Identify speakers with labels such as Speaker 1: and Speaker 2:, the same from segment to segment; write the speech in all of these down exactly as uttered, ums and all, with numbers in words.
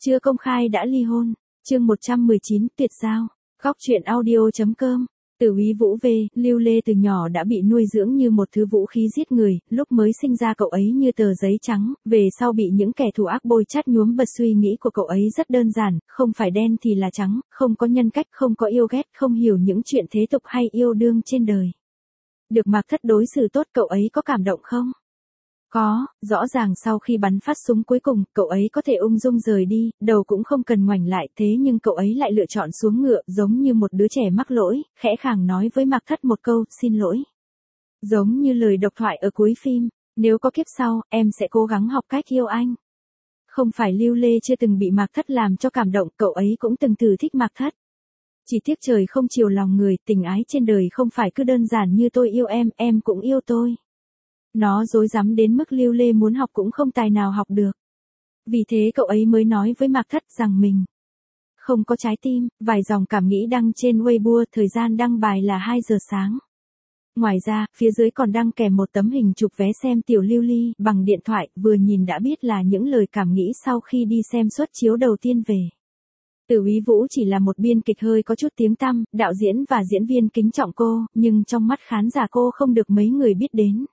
Speaker 1: Chưa công khai đã ly hôn. Chương một trăm mười chín tuyệt giao. Góc truyện audio chấm com. Từ Úy Vũ về, Lưu Lê từ nhỏ đã bị nuôi dưỡng như một thứ vũ khí giết người, lúc mới sinh ra cậu ấy như tờ giấy trắng, về sau bị những kẻ thù ác bôi chát nhuốm bật. Suy nghĩ của cậu ấy rất đơn giản, không phải đen thì là trắng, không có nhân cách, không có yêu ghét, không hiểu những chuyện thế tục hay yêu đương trên đời. Được Mạc Thất đối xử tốt, cậu ấy có cảm động không? Có, rõ ràng sau khi bắn phát súng cuối cùng, cậu ấy có thể ung dung rời đi, đầu cũng không cần ngoảnh lại, thế nhưng cậu ấy lại lựa chọn xuống ngựa, giống như một đứa trẻ mắc lỗi, khẽ khàng nói với Mạc Thất một câu, xin lỗi. Giống như lời độc thoại ở cuối phim, nếu có kiếp sau, em sẽ cố gắng học cách yêu anh. Không phải Lưu Lê chưa từng bị Mạc Thất làm cho cảm động, cậu ấy cũng từng thử thích Mạc Thất. Chỉ tiếc trời không chiều lòng người, tình ái trên đời không phải cứ đơn giản như tôi yêu em, em cũng yêu tôi. Nó dối rắm đến mức Lưu Lê muốn học cũng không tài nào học được. Vì thế cậu ấy mới nói với Mạc Thất rằng mình không có trái tim. Vài dòng cảm nghĩ đăng trên Weibo, thời gian đăng bài là hai giờ sáng. Ngoài ra, phía dưới còn đăng kèm một tấm hình chụp vé xem Tiểu Lưu Ly bằng điện thoại, vừa nhìn đã biết là những lời cảm nghĩ sau khi đi xem suất chiếu đầu tiên về. Từ Úy Vũ chỉ là một biên kịch hơi có chút tiếng tăm, đạo diễn và diễn viên kính trọng cô, nhưng trong mắt khán giả cô không được mấy người biết đến.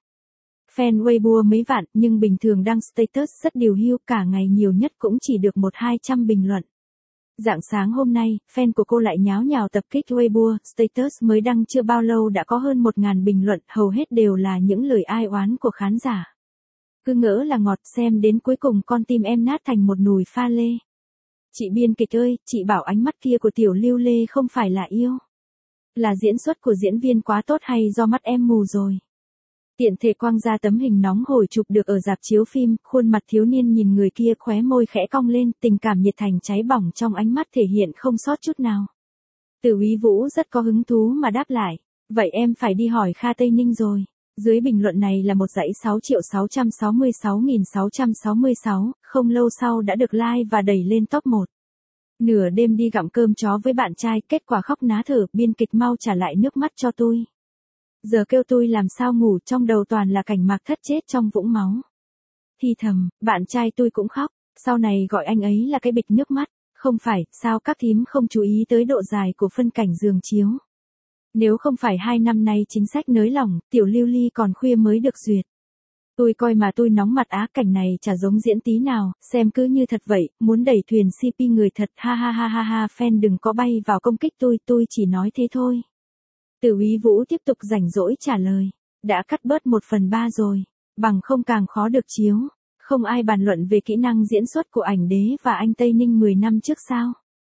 Speaker 1: Fan Weibo mấy vạn, nhưng bình thường đăng status rất điều hưu, cả ngày nhiều nhất cũng chỉ được một hai trăm bình luận. Rạng sáng hôm nay, fan của cô lại nháo nhào tập kích Weibo, status mới đăng chưa bao lâu đã có hơn một ngàn bình luận, hầu hết đều là những lời ai oán của khán giả. Cứ ngỡ là ngọt, xem đến cuối cùng con tim em nát thành một nùi pha lê. Chị biên kịch ơi, chị bảo ánh mắt kia của Tiểu Lưu Lê không phải là yêu. Là diễn xuất của diễn viên quá tốt hay do mắt em mù rồi? Tiện thể quăng ra tấm hình nóng hổi chụp được ở rạp chiếu phim, khuôn mặt thiếu niên nhìn người kia khóe môi khẽ cong lên, tình cảm nhiệt thành cháy bỏng trong ánh mắt thể hiện không sót chút nào. Từ Úy Vũ rất có hứng thú mà đáp lại, vậy em phải đi hỏi Kha Tây Ninh rồi. Dưới bình luận này là một dãy sáu triệu sáu trăm sáu mươi sáu nghìn sáu trăm sáu mươi sáu, không lâu sau đã được like và đẩy lên top một. Nửa đêm đi gặm cơm chó với bạn trai, kết quả khóc ná thở, biên kịch mau trả lại nước mắt cho tôi. Giờ kêu tôi làm sao ngủ, trong đầu toàn là cảnh Mạc Thất chết trong vũng máu. Thì thầm, bạn trai tôi cũng khóc, sau này gọi anh ấy là cái bịch nước mắt. Không phải, sao các thím không chú ý tới độ dài của phân cảnh giường chiếu. Nếu không phải hai năm nay chính sách nới lỏng, Tiểu Lưu Ly còn khuya mới được duyệt. Tôi coi mà tôi nóng mặt á, cảnh này chả giống diễn tí nào, xem cứ như thật vậy, muốn đẩy thuyền xê pê người thật, ha ha ha ha ha, fan đừng có bay vào công kích tôi, tôi chỉ nói thế thôi. Từ Úy Vũ tiếp tục rảnh rỗi trả lời, đã cắt bớt một phần ba rồi, bằng không càng khó được chiếu, không ai bàn luận về kỹ năng diễn xuất của ảnh đế và anh Tây Ninh mười năm trước sao.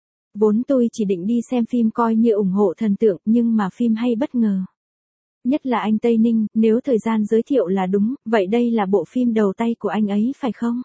Speaker 1: Vốn tôi chỉ định đi xem phim coi như ủng hộ thần tượng, nhưng mà phim hay bất ngờ. Nhất là anh Tây Ninh, nếu thời gian giới thiệu là đúng, vậy đây là bộ phim đầu tay của anh ấy phải không?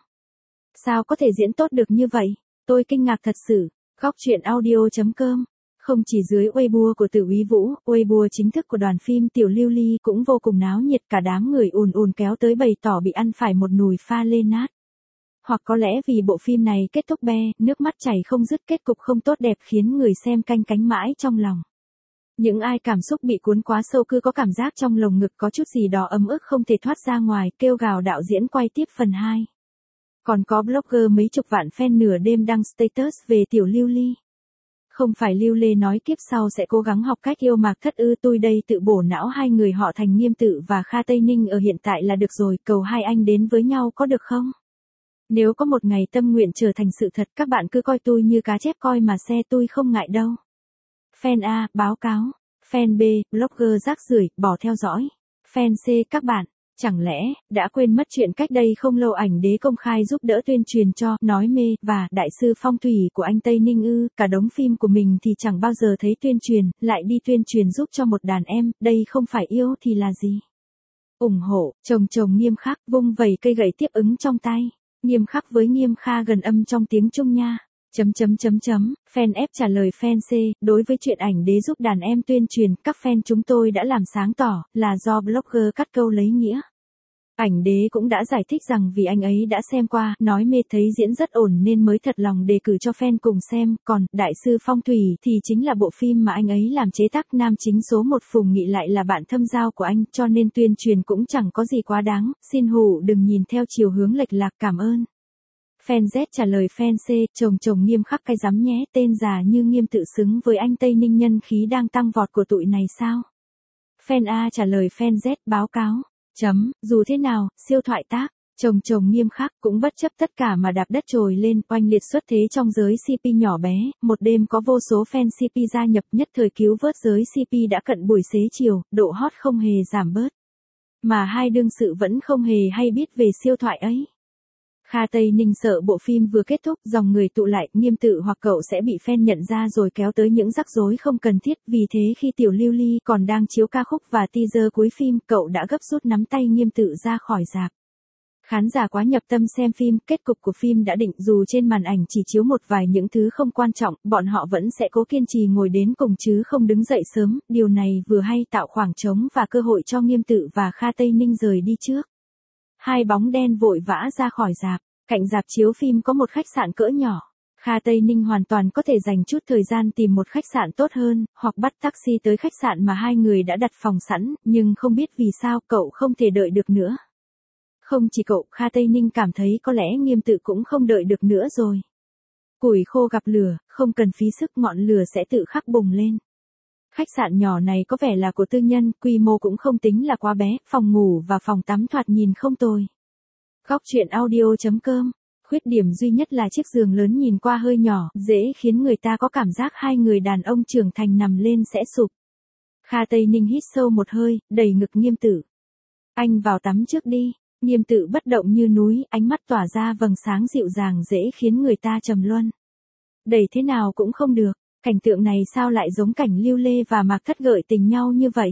Speaker 1: Sao có thể diễn tốt được như vậy? Tôi kinh ngạc thật sự. Góc truyện audio chấm com. Không chỉ dưới Weibo của Từ Úy Vũ, Weibo chính thức của đoàn phim Tiểu Lưu Ly cũng vô cùng náo nhiệt, cả đám người ùn ùn kéo tới bày tỏ bị ăn phải một nùi pha lê nát. Hoặc có lẽ vì bộ phim này kết thúc be, nước mắt chảy không dứt, kết cục không tốt đẹp khiến người xem canh cánh mãi trong lòng. Những ai cảm xúc bị cuốn quá sâu cứ có cảm giác trong lồng ngực có chút gì đó ấm ức không thể thoát ra ngoài, kêu gào đạo diễn quay tiếp phần hai. Còn có blogger mấy chục vạn fan nửa đêm đăng status về Tiểu Lưu Ly. Không phải Lưu Lê nói kiếp sau sẽ cố gắng học cách yêu Mạc Thất ư? Tôi đây tự bổ não hai người họ Thành Nghiêm Tự và Kha Tây Ninh ở hiện tại là được rồi, cầu hai anh đến với nhau có được không? Nếu có một ngày tâm nguyện trở thành sự thật, các bạn cứ coi tôi như cá chép coi mà xe, tôi không ngại đâu. Fan A, báo cáo. Fan B, blogger rác rưởi, bỏ theo dõi. Fan C, các bạn, chẳng lẽ, đã quên mất chuyện cách đây không lâu ảnh đế công khai giúp đỡ tuyên truyền cho Nói Mê và Đại sư Phong Thủy của anh Tây Ninh ư? Cả đống phim của mình thì chẳng bao giờ thấy tuyên truyền, lại đi tuyên truyền giúp cho một đàn em, đây không phải yêu thì là gì? Ủng hộ, chồng chồng Nghiêm Khắc, vung vẩy cây gậy tiếp ứng trong tay. Nghiêm Khắc với Nghiêm Kha gần âm trong tiếng Trung nha. Chấm chấm chấm chấm, fan F trả lời fan C, đối với chuyện ảnh đế giúp đàn em tuyên truyền, các fan chúng tôi đã làm sáng tỏ, là do blogger cắt câu lấy nghĩa. Ảnh đế cũng đã giải thích rằng vì anh ấy đã xem qua, Nói Mê thấy diễn rất ổn nên mới thật lòng đề cử cho fan cùng xem, còn Đại sư Phong Thủy thì chính là bộ phim mà anh ấy làm chế tác, nam chính số một Phùng Nghị lại là bạn thâm giao của anh, cho nên tuyên truyền cũng chẳng có gì quá đáng, xin hù đừng nhìn theo chiều hướng lệch lạc, cảm ơn. Fan Z trả lời fan C, chồng chồng nghiêm khắc cái rắm nhé, tên già như Nghiêm tự xứng với anh Tây Ninh nhân khí đang tăng vọt của tụi này sao? Fan A trả lời fan Z, báo cáo. Chấm, dù thế nào, siêu thoại tác. Chồng chồng nghiêm khắc cũng bất chấp tất cả mà đạp đất trồi lên, oanh liệt xuất thế trong giới xê pê nhỏ bé, một đêm có vô số fan xê pê gia nhập, nhất thời cứu vớt giới xê pê đã cận buổi xế chiều, độ hot không hề giảm bớt. Mà hai đương sự vẫn không hề hay biết về siêu thoại ấy. Kha Tây Ninh sợ bộ phim vừa kết thúc, dòng người tụ lại, Nghiêm tự hoặc cậu sẽ bị fan nhận ra rồi kéo tới những rắc rối không cần thiết, vì thế khi Tiểu Lưu Ly còn đang chiếu ca khúc và teaser cuối phim, cậu đã gấp rút nắm tay Nghiêm tự ra khỏi rạp. Khán giả quá nhập tâm xem phim, kết cục của phim đã định, dù trên màn ảnh chỉ chiếu một vài những thứ không quan trọng, bọn họ vẫn sẽ cố kiên trì ngồi đến cùng chứ không đứng dậy sớm, điều này vừa hay tạo khoảng trống và cơ hội cho Nghiêm tự và Kha Tây Ninh rời đi trước. Hai bóng đen vội vã ra khỏi rạp, cạnh rạp chiếu phim có một khách sạn cỡ nhỏ. Kha Tây Ninh hoàn toàn có thể dành chút thời gian tìm một khách sạn tốt hơn, hoặc bắt taxi tới khách sạn mà hai người đã đặt phòng sẵn, nhưng không biết vì sao cậu không thể đợi được nữa. Không chỉ cậu, Kha Tây Ninh cảm thấy có lẽ Nghiêm tự cũng không đợi được nữa rồi. Củi khô gặp lửa, không cần phí sức, ngọn lửa sẽ tự khắc bùng lên. Khách sạn nhỏ này có vẻ là của tư nhân, quy mô cũng không tính là quá bé, phòng ngủ và phòng tắm thoạt nhìn không tồi. Góc truyện audio chấm com. Khuyết điểm duy nhất là chiếc giường lớn nhìn qua hơi nhỏ, dễ khiến người ta có cảm giác hai người đàn ông trưởng thành nằm lên sẽ sụp. Kha Tây Ninh hít sâu một hơi, đẩy ngực Nghiêm tự. Anh vào tắm trước đi. Nghiêm tự bất động như núi, ánh mắt tỏa ra vầng sáng dịu dàng dễ khiến người ta trầm luân. Đẩy thế nào cũng không được, cảnh tượng này sao lại giống cảnh Lưu Lê và Mạc Thất gợi tình nhau như vậy.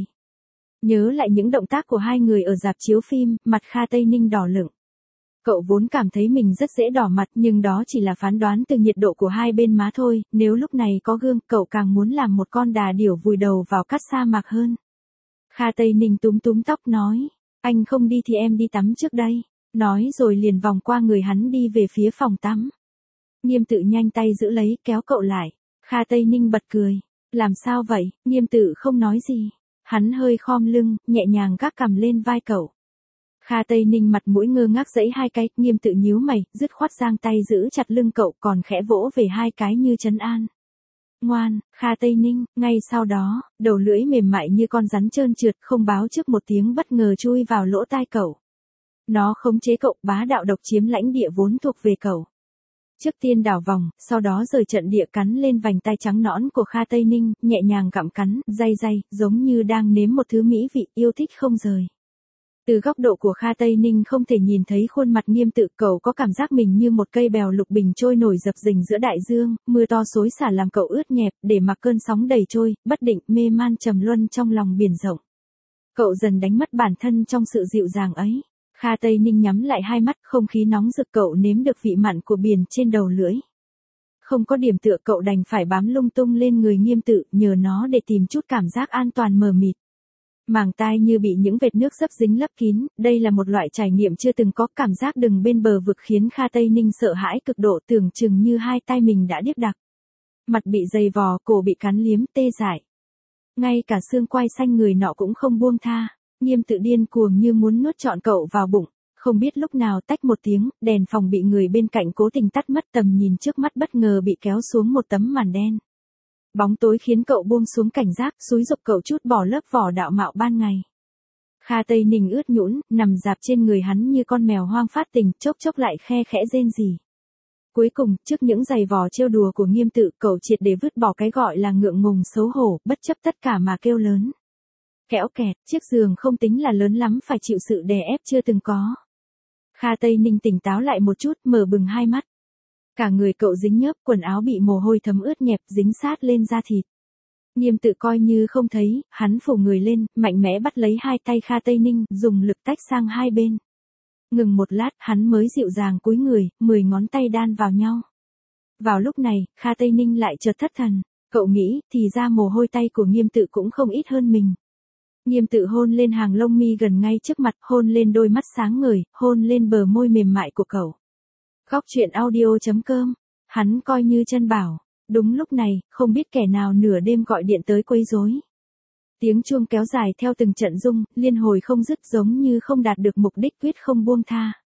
Speaker 1: Nhớ lại những động tác của hai người ở rạp chiếu phim, mặt Kha Tây Ninh đỏ lựng. Cậu vốn cảm thấy mình rất dễ đỏ mặt, nhưng đó chỉ là phán đoán từ nhiệt độ của hai bên má thôi, nếu lúc này có gương, cậu càng muốn làm một con đà điểu vùi đầu vào cát sa mạc hơn. Kha Tây Ninh túm túm tóc nói. Anh không đi thì em đi tắm trước đây. Nói rồi liền vòng qua người hắn đi về phía phòng tắm. Nghiêm tự nhanh tay giữ lấy, kéo cậu lại. Kha Tây Ninh bật cười. Làm sao vậy? Nghiêm tự không nói gì. Hắn hơi khom lưng, nhẹ nhàng gác cằm lên vai cậu. Kha Tây Ninh mặt mũi ngơ ngác giãy hai cái, Nghiêm tự nhíu mày, dứt khoát giang tay giữ chặt lưng cậu, còn khẽ vỗ về hai cái như trấn an. Ngoan, Kha Tây Ninh, ngay sau đó, đầu lưỡi mềm mại như con rắn trơn trượt, không báo trước một tiếng bất ngờ chui vào lỗ tai cậu. Nó khống chế cậu, bá đạo độc chiếm lãnh địa vốn thuộc về cậu. Trước tiên đảo vòng, sau đó rời trận địa cắn lên vành tai trắng nõn của Kha Tây Ninh, nhẹ nhàng gặm cắn, day day, giống như đang nếm một thứ mỹ vị, yêu thích không rời. Từ góc độ của Kha Tây Ninh không thể nhìn thấy khuôn mặt Nghiêm tự, cậu có cảm giác mình như một cây bèo lục bình trôi nổi dập dình giữa đại dương, mưa to xối xả làm cậu ướt nhẹp, để mặc cơn sóng đầy trôi, bất định, mê man trầm luân trong lòng biển rộng. Cậu dần đánh mất bản thân trong sự dịu dàng ấy. Kha Tây Ninh nhắm lại hai mắt, không khí nóng rực, cậu nếm được vị mặn của biển trên đầu lưỡi. Không có điểm tựa, cậu đành phải bám lung tung lên người Nghiêm tự, nhờ nó để tìm chút cảm giác an toàn mờ mịt. Màng tai như bị những vệt nước dấp dính lấp kín, đây là một loại trải nghiệm chưa từng có, cảm giác đừng bên bờ vực khiến Kha Tây Ninh sợ hãi cực độ, tưởng chừng như hai tai mình đã điếc đặc. Mặt bị dày vò, cổ bị cắn liếm, tê dại. Ngay cả xương quai xanh người nọ cũng không buông tha. Nghiêm tự điên cuồng như muốn nuốt trọn cậu vào bụng. Không biết lúc nào tách một tiếng, đèn phòng bị người bên cạnh cố tình tắt mất, tầm nhìn trước mắt bất ngờ bị kéo xuống một tấm màn đen. Bóng tối khiến cậu buông xuống cảnh giác, xúi giục cậu chút bỏ lớp vỏ đạo mạo ban ngày. Kha Tây Ninh ướt nhũn, nằm dạp trên người hắn như con mèo hoang phát tình, chốc chốc lại khe khẽ rên rỉ. Cuối cùng, trước những giày vò trêu đùa của Nghiêm tự, cậu triệt để vứt bỏ cái gọi là ngượng ngùng xấu hổ, bất chấp tất cả mà kêu lớn. Kẽo kẹt, chiếc giường không tính là lớn lắm, phải chịu sự đè ép chưa từng có. Kha Tây Ninh tỉnh táo lại một chút, mở bừng hai mắt. Cả người cậu dính nhớp, quần áo bị mồ hôi thấm ướt nhẹp, dính sát lên da thịt. Nghiêm tự coi như không thấy, hắn phủ người lên, mạnh mẽ bắt lấy hai tay Kha Tây Ninh, dùng lực tách sang hai bên. Ngừng một lát, hắn mới dịu dàng cúi người, mười ngón tay đan vào nhau. Vào lúc này, Kha Tây Ninh lại chợt thất thần, cậu nghĩ, thì ra mồ hôi tay của Nghiêm tự cũng không ít hơn mình. Nghiêm tự hôn lên hàng lông mi gần ngay trước mặt, hôn lên đôi mắt sáng ngời, hôn lên bờ môi mềm mại của cậu. Góc truyện audio chấm com. Hắn coi như chân bảo. Đúng lúc này, không biết kẻ nào nửa đêm gọi điện tới quấy rối. Tiếng chuông kéo dài theo từng trận rung, liên hồi không dứt, giống như không đạt được mục đích, quyết không buông tha.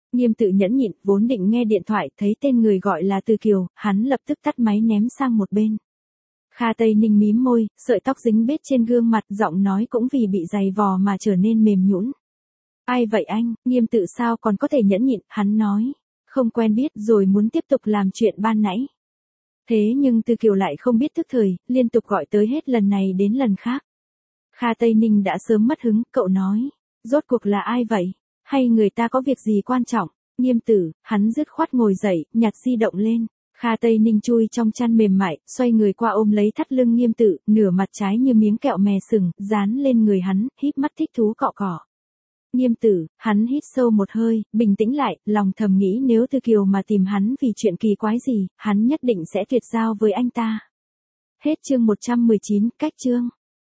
Speaker 1: Nghiêm Tự nhẫn nhịn, vốn định nghe điện thoại, thấy tên người gọi là Từ Kiều, hắn lập tức tắt máy ném sang một bên. Kha Tây Ninh mím môi, sợi tóc dính bết trên gương mặt, giọng nói cũng vì bị dày vò mà trở nên mềm nhũn. Ai vậy anh? Nghiêm Tự sao còn có thể nhẫn nhịn, hắn nói. Không quen biết rồi muốn tiếp tục làm chuyện ban nãy. Thế nhưng Từ Kiều lại không biết thức thời, liên tục gọi tới hết lần này đến lần khác. Kha Tây Ninh đã sớm mất hứng, cậu nói. Rốt cuộc là ai vậy? Hay người ta có việc gì quan trọng? Nghiêm Tử, hắn dứt khoát ngồi dậy, nhặt di động lên. Kha Tây Ninh chui trong chăn mềm mại, xoay người qua ôm lấy thắt lưng Nghiêm Tự, nửa mặt trái như miếng kẹo mè sừng, dán lên người hắn, híp mắt thích thú cọ cọ. Nghiêm Tử, hắn hít sâu một hơi, bình tĩnh lại, lòng thầm nghĩ nếu Từ Kiều mà tìm hắn vì chuyện kỳ quái gì, hắn nhất định sẽ tuyệt giao với anh ta. Hết chương một trăm mười chín, cách chương.